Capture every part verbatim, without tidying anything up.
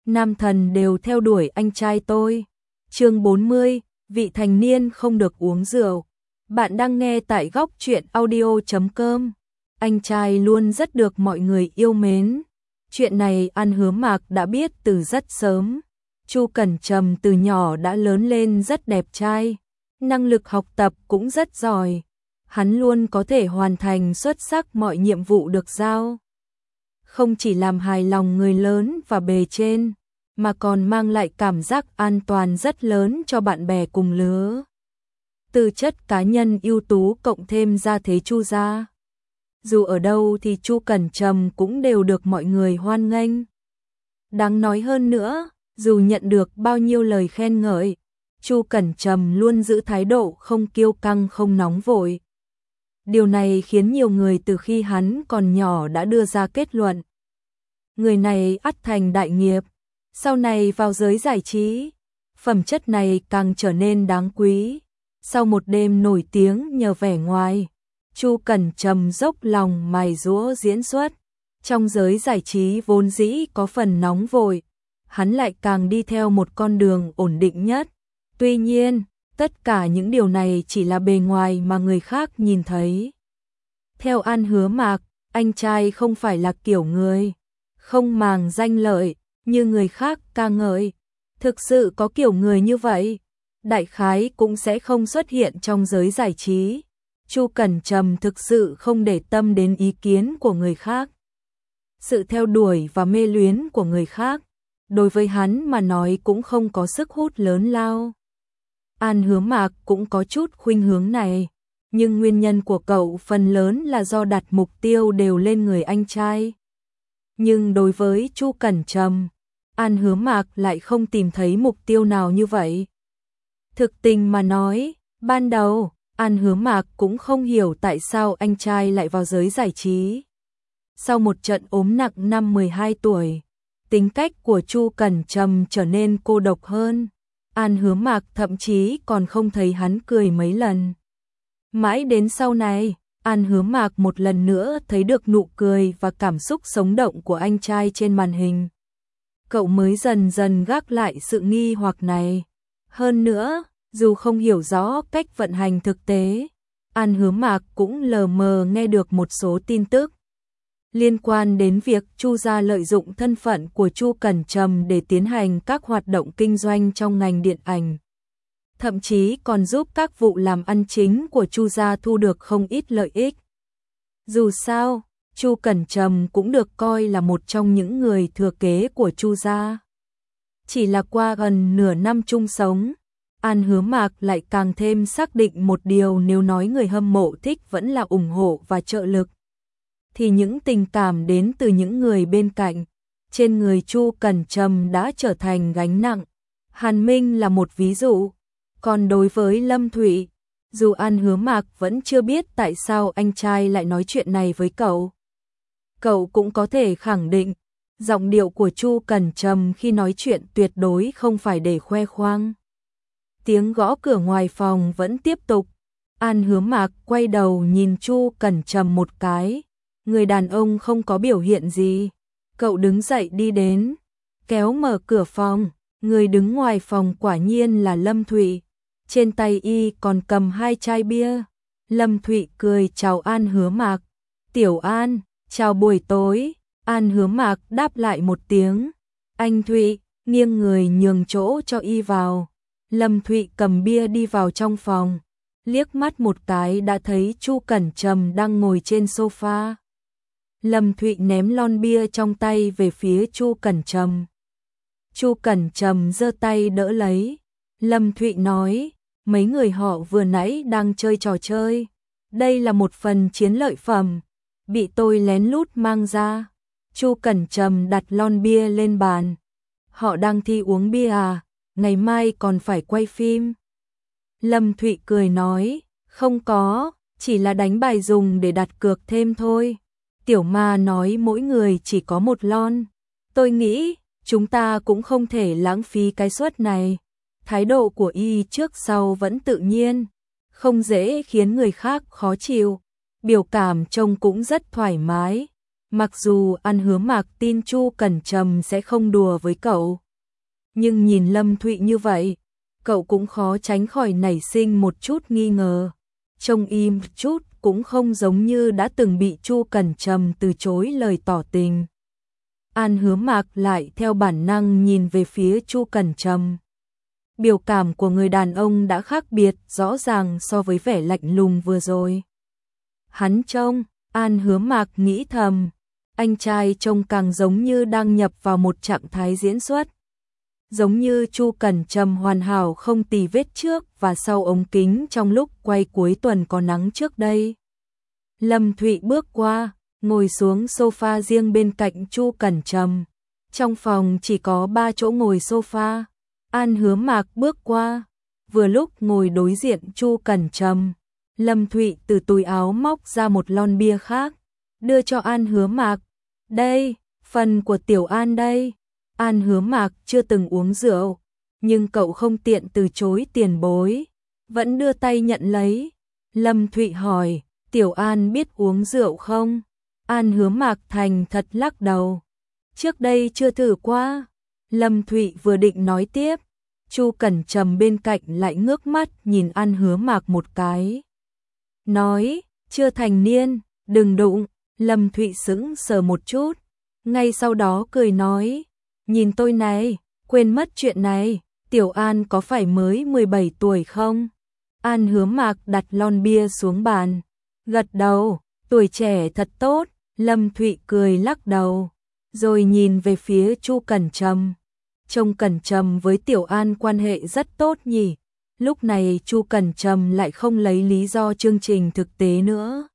nam thần đều theo đuổi anh trai tôi. Chương bốn mươi, vị thành niên không được uống rượu. Bạn đang nghe tại góc truyện audio chấm com. Anh trai luôn rất được mọi người yêu mến. Chuyện này An Hứa Mạc đã biết từ rất sớm. Chu Cẩn Trầm từ nhỏ đã lớn lên rất đẹp trai, năng lực học tập cũng rất giỏi. Hắn luôn có thể hoàn thành xuất sắc mọi nhiệm vụ được giao. Không chỉ làm hài lòng người lớn và bề trên, mà còn mang lại cảm giác an toàn rất lớn cho bạn bè cùng lứa. Tư chất cá nhân ưu tú cộng thêm gia thế Chu gia. Dù ở đâu thì Chu Cẩn Trầm cũng đều được mọi người hoan nghênh. Đáng nói hơn nữa, dù nhận được bao nhiêu lời khen ngợi, Chu Cẩn Trầm luôn giữ thái độ không kiêu căng không nóng vội. Điều này khiến nhiều người từ khi hắn còn nhỏ đã đưa ra kết luận. Người này ắt thành đại nghiệp, sau này vào giới giải trí, phẩm chất này càng trở nên đáng quý. Sau một đêm nổi tiếng nhờ vẻ ngoài, Chu Cẩn Trầm dốc lòng mài giũa diễn xuất. Trong giới giải trí vốn dĩ có phần nóng vội, hắn lại càng đi theo một con đường ổn định nhất. Tuy nhiên, tất cả những điều này chỉ là bề ngoài mà người khác nhìn thấy. Theo An Hứa Mạc, anh trai không phải là kiểu người không màng danh lợi như người khác ca ngợi. Thực sự có kiểu người như vậy, đại khái cũng sẽ không xuất hiện trong giới giải trí. Chu Cẩn Trầm thực sự không để tâm đến ý kiến của người khác. Sự theo đuổi và mê luyến của người khác, đối với hắn mà nói cũng không có sức hút lớn lao. An Hứa Mạc cũng có chút khuynh hướng này, nhưng nguyên nhân của cậu phần lớn là do đặt mục tiêu đều lên người anh trai. Nhưng đối với Chu Cẩn Trầm, An Hứa Mạc lại không tìm thấy mục tiêu nào như vậy. Thực tình mà nói, ban đầu, An Hứa Mạc cũng không hiểu tại sao anh trai lại vào giới giải trí. Sau một trận ốm nặng năm mười hai tuổi, tính cách của Chu Cẩn Trầm trở nên cô độc hơn. An Hứa Mạc thậm chí còn không thấy hắn cười mấy lần. Mãi đến sau này, An Hứa Mạc một lần nữa thấy được nụ cười và cảm xúc sống động của anh trai trên màn hình. Cậu mới dần dần gác lại sự nghi hoặc này. Hơn nữa, dù không hiểu rõ cách vận hành thực tế, An Hứa Mạc cũng lờ mờ nghe được một số tin tức liên quan đến việc Chu gia lợi dụng thân phận của Chu Cẩn Trầm để tiến hành các hoạt động kinh doanh trong ngành điện ảnh. Thậm chí còn giúp các vụ làm ăn chính của Chu gia thu được không ít lợi ích. Dù sao, Chu Cẩn Trầm cũng được coi là một trong những người thừa kế của Chu gia. Chỉ là qua gần nửa năm chung sống, An Hứa Mạc lại càng thêm xác định một điều, nếu nói người hâm mộ thích vẫn là ủng hộ và trợ lực, thì những tình cảm đến từ những người bên cạnh, trên người Chu Cẩn Trầm đã trở thành gánh nặng. Hàn Minh là một ví dụ. Còn đối với Lâm Thụy, dù An Hứa Mạc vẫn chưa biết tại sao anh trai lại nói chuyện này với cậu, cậu cũng có thể khẳng định, giọng điệu của Chu Cẩn Trầm khi nói chuyện tuyệt đối không phải để khoe khoang. Tiếng gõ cửa ngoài phòng vẫn tiếp tục. An Hứa Mạc quay đầu nhìn Chu Cẩn Trầm một cái. Người đàn ông không có biểu hiện gì. Cậu đứng dậy đi đến, kéo mở cửa phòng. Người đứng ngoài phòng quả nhiên là Lâm Thụy. Trên tay y còn cầm hai chai bia. Lâm Thụy cười chào An Hứa Mạc. Tiểu An, chào buổi tối. An Hứa Mạc đáp lại một tiếng. Anh Thụy, nghiêng người nhường chỗ cho y vào. Lâm Thụy cầm bia đi vào trong phòng. Liếc mắt một cái đã thấy Chu Cẩn Trầm đang ngồi trên sofa. Lâm Thụy ném lon bia trong tay về phía Chu Cẩn Trầm. Chu Cẩn Trầm giơ tay đỡ lấy. Lâm Thụy nói, mấy người họ vừa nãy đang chơi trò chơi. Đây là một phần chiến lợi phẩm, bị tôi lén lút mang ra. Chu Cẩn Trầm đặt lon bia lên bàn. Họ đang thi uống bia à, ngày mai còn phải quay phim. Lâm Thụy cười nói, không có, chỉ là đánh bài dùng để đặt cược thêm thôi. Tiểu Ma nói mỗi người chỉ có một lon. Tôi nghĩ, chúng ta cũng không thể lãng phí cái suất này. Thái độ của y trước sau vẫn tự nhiên, không dễ khiến người khác khó chịu. Biểu cảm trông cũng rất thoải mái. Mặc dù An Hứa Mạc tin Chu Cẩn Trầm sẽ không đùa với cậu, nhưng nhìn Lâm Thụy như vậy, cậu cũng khó tránh khỏi nảy sinh một chút nghi ngờ. Trông im chút cũng không giống như đã từng bị Chu Cẩn Trầm từ chối lời tỏ tình. An Hứa Mạc lại theo bản năng nhìn về phía Chu Cẩn Trầm. Biểu cảm của người đàn ông đã khác biệt rõ ràng so với vẻ lạnh lùng vừa rồi. Hắn trông, An Hứa Mạc nghĩ thầm, anh trai trông càng giống như đang nhập vào một trạng thái diễn xuất. Giống như Chu Cẩn Trầm hoàn hảo không tì vết trước và sau ống kính trong lúc quay cuối tuần có nắng trước đây. Lâm Thụy bước qua, ngồi xuống sofa riêng bên cạnh Chu Cẩn Trầm. Trong phòng chỉ có ba chỗ ngồi sofa. An Hứa Mạc bước qua, vừa lúc ngồi đối diện Chu Cẩn Trầm. Lâm Thụy từ túi áo móc ra một lon bia khác, đưa cho An Hứa Mạc. Đây, phần của Tiểu An đây. An Hứa Mạc chưa từng uống rượu, nhưng cậu không tiện từ chối tiền bối, vẫn đưa tay nhận lấy. Lâm Thụy hỏi, Tiểu An biết uống rượu không? An Hứa Mạc thành thật lắc đầu. Trước đây chưa thử qua. Lâm Thụy vừa định nói tiếp, Chu Cẩn Trầm bên cạnh lại ngước mắt nhìn An Hứa Mạc một cái. Nói, chưa thành niên, đừng đụng. Lâm Thụy sững sờ một chút, ngay sau đó cười nói, nhìn tôi này, quên mất chuyện này, Tiểu An có phải mới mười bảy tuổi không? An Hứa Mạc đặt lon bia xuống bàn, gật đầu, tuổi trẻ thật tốt. Lâm Thụy cười lắc đầu, rồi nhìn về phía Chu Cẩn Trầm. Trông Cẩn Trầm với Tiểu An quan hệ rất tốt nhỉ. Lúc này Chu Cẩn Trầm lại không lấy lý do chương trình thực tế nữa.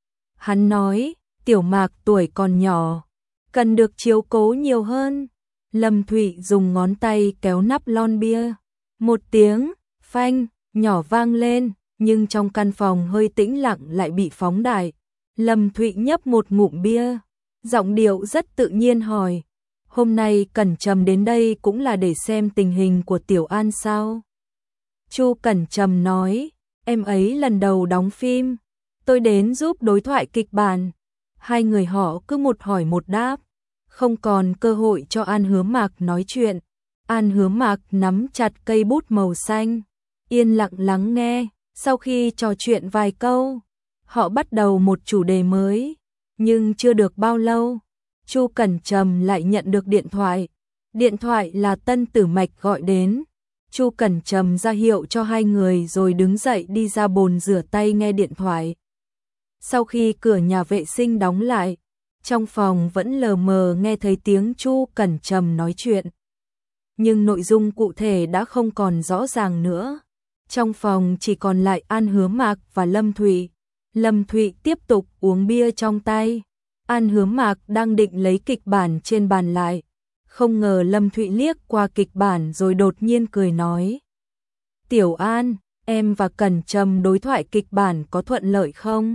Hắn nói, Tiểu Mạc tuổi còn nhỏ, cần được chiếu cố nhiều hơn. Lâm Thụy dùng ngón tay kéo nắp lon bia. Một tiếng, phanh, nhỏ vang lên, nhưng trong căn phòng hơi tĩnh lặng lại bị phóng đại. Lâm Thụy nhấp một ngụm bia, giọng điệu rất tự nhiên hỏi, hôm nay Cẩn Trầm đến đây cũng là để xem tình hình của Tiểu An sao? Chu Cẩn Trầm nói, em ấy lần đầu đóng phim, tôi đến giúp đối thoại kịch bản. Hai người họ cứ một hỏi một đáp, không còn cơ hội cho An Hứa Mạc nói chuyện. An Hứa Mạc nắm chặt cây bút màu xanh, yên lặng lắng nghe. Sau khi trò chuyện vài câu, họ bắt đầu một chủ đề mới, nhưng chưa được bao lâu, Chu Cẩn Trầm lại nhận được điện thoại. Điện thoại là Tân Tử Mạch gọi đến. Chu Cẩn Trầm ra hiệu cho hai người rồi đứng dậy đi ra bồn rửa tay nghe điện thoại. Sau khi cửa nhà vệ sinh đóng lại, trong phòng vẫn lờ mờ nghe thấy tiếng Chu Cẩn Trầm nói chuyện. Nhưng nội dung cụ thể đã không còn rõ ràng nữa. Trong phòng chỉ còn lại An Hứa Mạc và Lâm Thụy. Lâm Thụy tiếp tục uống bia trong tay. An Hứa Mạc đang định lấy kịch bản trên bàn lại. Không ngờ Lâm Thụy liếc qua kịch bản rồi đột nhiên cười nói. Tiểu An, em và Cẩn Trầm đối thoại kịch bản có thuận lợi không?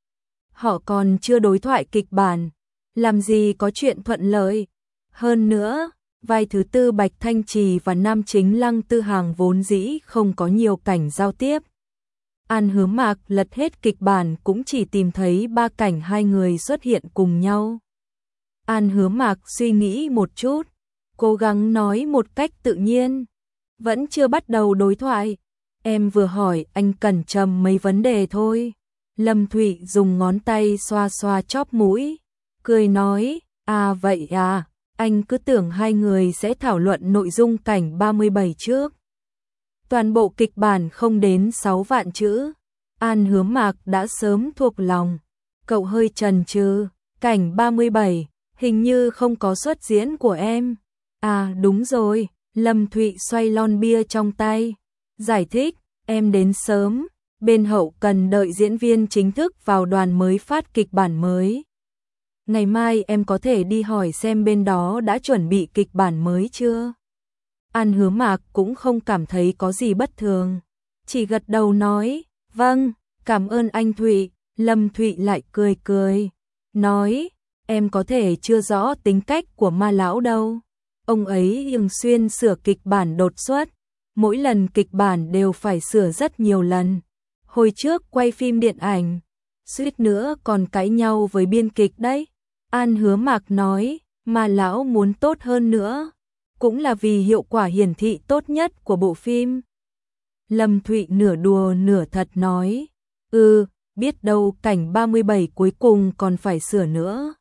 Họ còn chưa đối thoại kịch bản, làm gì có chuyện thuận lợi. Hơn nữa, vai thứ tư Bạch Thanh Trì và nam chính Lăng Tư Hàng vốn dĩ không có nhiều cảnh giao tiếp. An Hứa Mạc lật hết kịch bản cũng chỉ tìm thấy ba cảnh hai người xuất hiện cùng nhau. An Hứa Mạc suy nghĩ một chút, cố gắng nói một cách tự nhiên. Vẫn chưa bắt đầu đối thoại, em vừa hỏi anh Cẩn Trầm mấy vấn đề thôi. Lâm Thụy dùng ngón tay xoa xoa chóp mũi, cười nói, à vậy à, anh cứ tưởng hai người sẽ thảo luận nội dung cảnh ba mươi bảy trước. Toàn bộ kịch bản không đến sáu vạn chữ. An Hứa Mạc đã sớm thuộc lòng. Cậu hơi chần chừ, cảnh ba mươi bảy, hình như không có xuất diễn của em. À đúng rồi, Lâm Thụy xoay lon bia trong tay, giải thích, em đến sớm, bên hậu cần đợi diễn viên chính thức vào đoàn mới phát kịch bản mới. Ngày mai em có thể đi hỏi xem bên đó đã chuẩn bị kịch bản mới chưa? An Hứa Mạc cũng không cảm thấy có gì bất thường, chỉ gật đầu nói, vâng, cảm ơn anh Thụy. Lâm Thụy lại cười cười, nói, em có thể chưa rõ tính cách của Ma lão đâu. Ông ấy thường xuyên sửa kịch bản đột xuất, mỗi lần kịch bản đều phải sửa rất nhiều lần. Hồi trước quay phim điện ảnh, suýt nữa còn cãi nhau với biên kịch đấy. An Hứa Mạc nói, mà lão muốn tốt hơn nữa, cũng là vì hiệu quả hiển thị tốt nhất của bộ phim. Lâm Thụy nửa đùa nửa thật nói, ừ, biết đâu cảnh ba mươi bảy cuối cùng còn phải sửa nữa.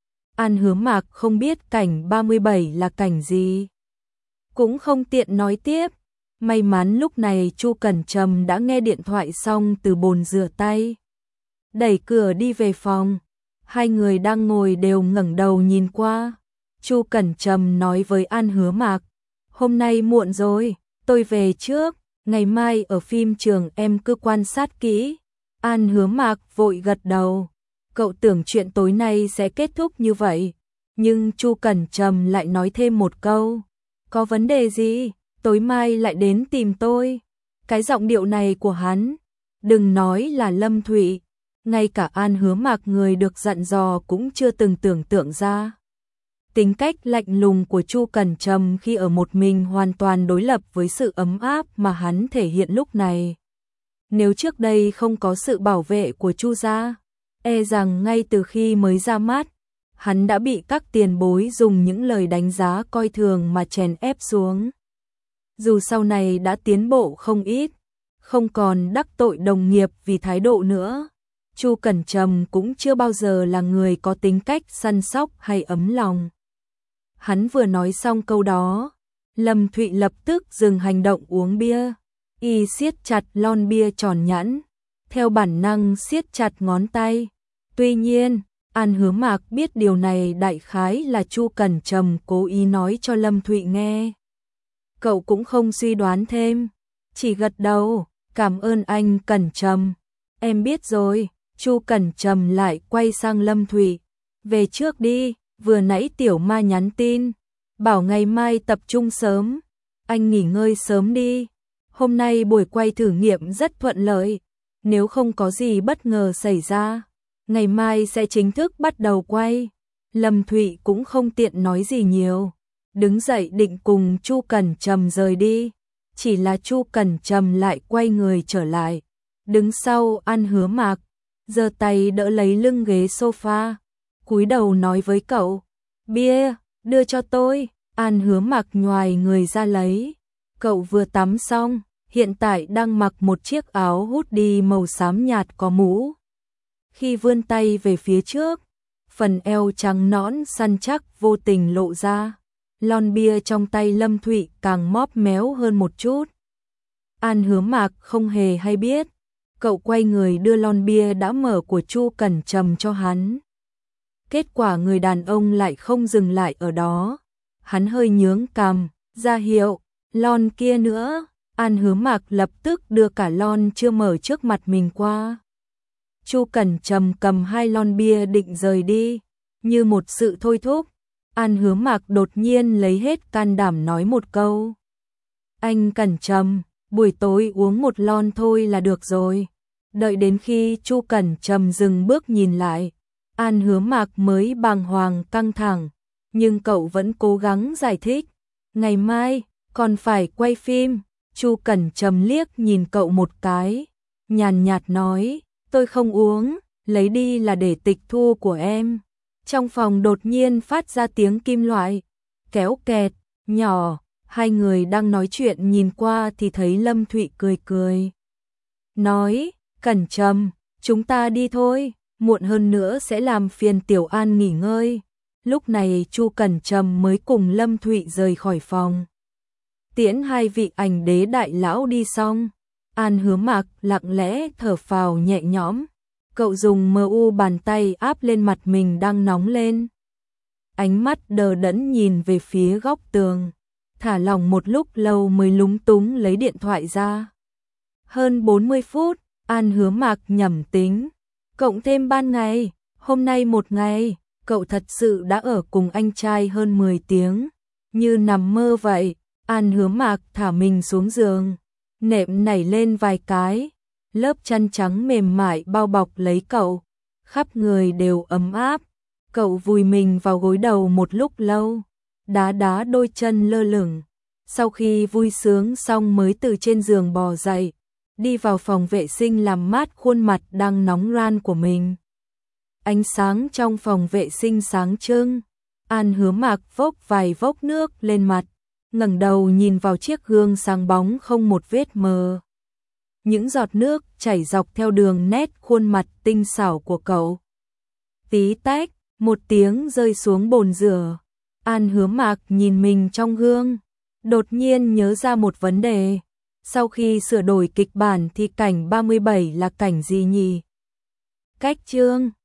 An Hứa Mạc không biết cảnh ba mươi bảy là cảnh gì, cũng không tiện nói tiếp. May mắn lúc này Chu Cẩn Trầm đã nghe điện thoại xong từ bồn rửa tay, đẩy cửa đi về phòng. Hai người đang ngồi đều ngẩng đầu nhìn qua. Chu Cẩn Trầm nói với An Hứa Mạc, hôm nay muộn rồi, tôi về trước, ngày mai ở phim trường em cứ quan sát kỹ. An Hứa Mạc vội gật đầu, cậu tưởng chuyện tối nay sẽ kết thúc như vậy, nhưng Chu Cẩn Trầm lại nói thêm một câu, có vấn đề gì, tối mai lại đến tìm tôi. Cái giọng điệu này của hắn, đừng nói là Lâm Thụy, ngay cả An Hứa Mạc người được dặn dò cũng chưa từng tưởng tượng ra. Tính cách lạnh lùng của Chu Cẩn Trầm khi ở một mình hoàn toàn đối lập với sự ấm áp mà hắn thể hiện lúc này. Nếu trước đây không có sự bảo vệ của Chu gia, e rằng ngay từ khi mới ra mắt, hắn đã bị các tiền bối dùng những lời đánh giá coi thường mà chèn ép xuống. Dù sau này đã tiến bộ không ít, không còn đắc tội đồng nghiệp vì thái độ nữa, Chu Cẩn Trầm cũng chưa bao giờ là người có tính cách săn sóc hay ấm lòng. Hắn vừa nói xong câu đó, Lâm Thụy lập tức dừng hành động uống bia, y siết chặt lon bia tròn nhẵn, theo bản năng siết chặt ngón tay. Tuy nhiên, An Hứa Mạc biết điều này đại khái là Chu Cẩn Trầm cố ý nói cho Lâm Thụy nghe. Cậu cũng không suy đoán thêm, chỉ gật đầu, cảm ơn anh Cẩn Trầm, em biết rồi. Chu Cẩn Trầm lại quay sang Lâm Thụy, về trước đi, vừa nãy Tiểu Ma nhắn tin, bảo ngày mai tập trung sớm, anh nghỉ ngơi sớm đi. Hôm nay buổi quay thử nghiệm rất thuận lợi, nếu không có gì bất ngờ xảy ra, ngày mai sẽ chính thức bắt đầu quay. Lâm Thụy cũng không tiện nói gì nhiều, đứng dậy định cùng Chu Cẩn Trầm rời đi, chỉ là Chu Cẩn Trầm lại quay người trở lại, đứng sau An Hứa Mạc, giơ tay đỡ lấy lưng ghế sofa, cúi đầu nói với cậu, bia, đưa cho tôi. An Hứa Mạc nhoài người ra lấy, cậu vừa tắm xong, hiện tại đang mặc một chiếc áo hoodie màu xám nhạt có mũ. Khi vươn tay về phía trước, phần eo trắng nõn săn chắc vô tình lộ ra, lon bia trong tay Lâm Thụy càng móp méo hơn một chút. An Hứa Mạc không hề hay biết, cậu quay người đưa lon bia đã mở của Chu Cẩn Trầm cho hắn. Kết quả người đàn ông lại không dừng lại ở đó, hắn hơi nhướng cằm, ra hiệu, lon kia nữa. An Hứa Mạc lập tức đưa cả lon chưa mở trước mặt mình qua. Chu Cẩn Trầm cầm hai lon bia định rời đi, như một sự thôi thúc, An Hứa Mạc đột nhiên lấy hết can đảm nói một câu. Anh Cẩn Trầm, buổi tối uống một lon thôi là được rồi. Đợi đến khi Chu Cẩn Trầm dừng bước nhìn lại, An Hứa Mạc mới bàng hoàng căng thẳng, nhưng cậu vẫn cố gắng giải thích. Ngày mai, còn phải quay phim. Chu Cẩn Trầm liếc nhìn cậu một cái, nhàn nhạt nói, tôi không uống, lấy đi là để tịch thu của em. Trong phòng đột nhiên phát ra tiếng kim loại, kéo kẹt, nhỏ, hai người đang nói chuyện nhìn qua thì thấy Lâm Thụy cười cười. Nói, Cẩn Trầm, chúng ta đi thôi, muộn hơn nữa sẽ làm phiền Tiểu An nghỉ ngơi. Lúc này Chu Cẩn Trầm mới cùng Lâm Thụy rời khỏi phòng. Tiễn hai vị ảnh đế đại lão đi xong, An Hứa Mạc lặng lẽ thở phào nhẹ nhõm, cậu dùng mờ u bàn tay áp lên mặt mình đang nóng lên. Ánh mắt đờ đẫn nhìn về phía góc tường, thả lỏng một lúc lâu mới lúng túng lấy điện thoại ra. Hơn bốn mươi phút, An Hứa Mạc nhẩm tính, cộng thêm ban ngày, hôm nay một ngày, cậu thật sự đã ở cùng anh trai hơn mười tiếng, như nằm mơ vậy. An Hứa Mạc thả mình xuống giường, nệm nảy lên vài cái, lớp chăn trắng mềm mại bao bọc lấy cậu, khắp người đều ấm áp. Cậu vùi mình vào gối đầu một lúc lâu, đá đá đôi chân lơ lửng. Sau khi vui sướng xong mới từ trên giường bò dậy, đi vào phòng vệ sinh làm mát khuôn mặt đang nóng ran của mình. Ánh sáng trong phòng vệ sinh sáng trưng. An Hứa Mạc vốc vài vốc nước lên mặt, ngẩng đầu nhìn vào chiếc gương sáng bóng không một vết mờ. Những giọt nước chảy dọc theo đường nét khuôn mặt tinh xảo của cậu. Tí tách, một tiếng rơi xuống bồn rửa. An Hứa Mạc nhìn mình trong gương, đột nhiên nhớ ra một vấn đề. Sau khi sửa đổi kịch bản thì cảnh ba mươi bảy là cảnh gì nhỉ? Cách chương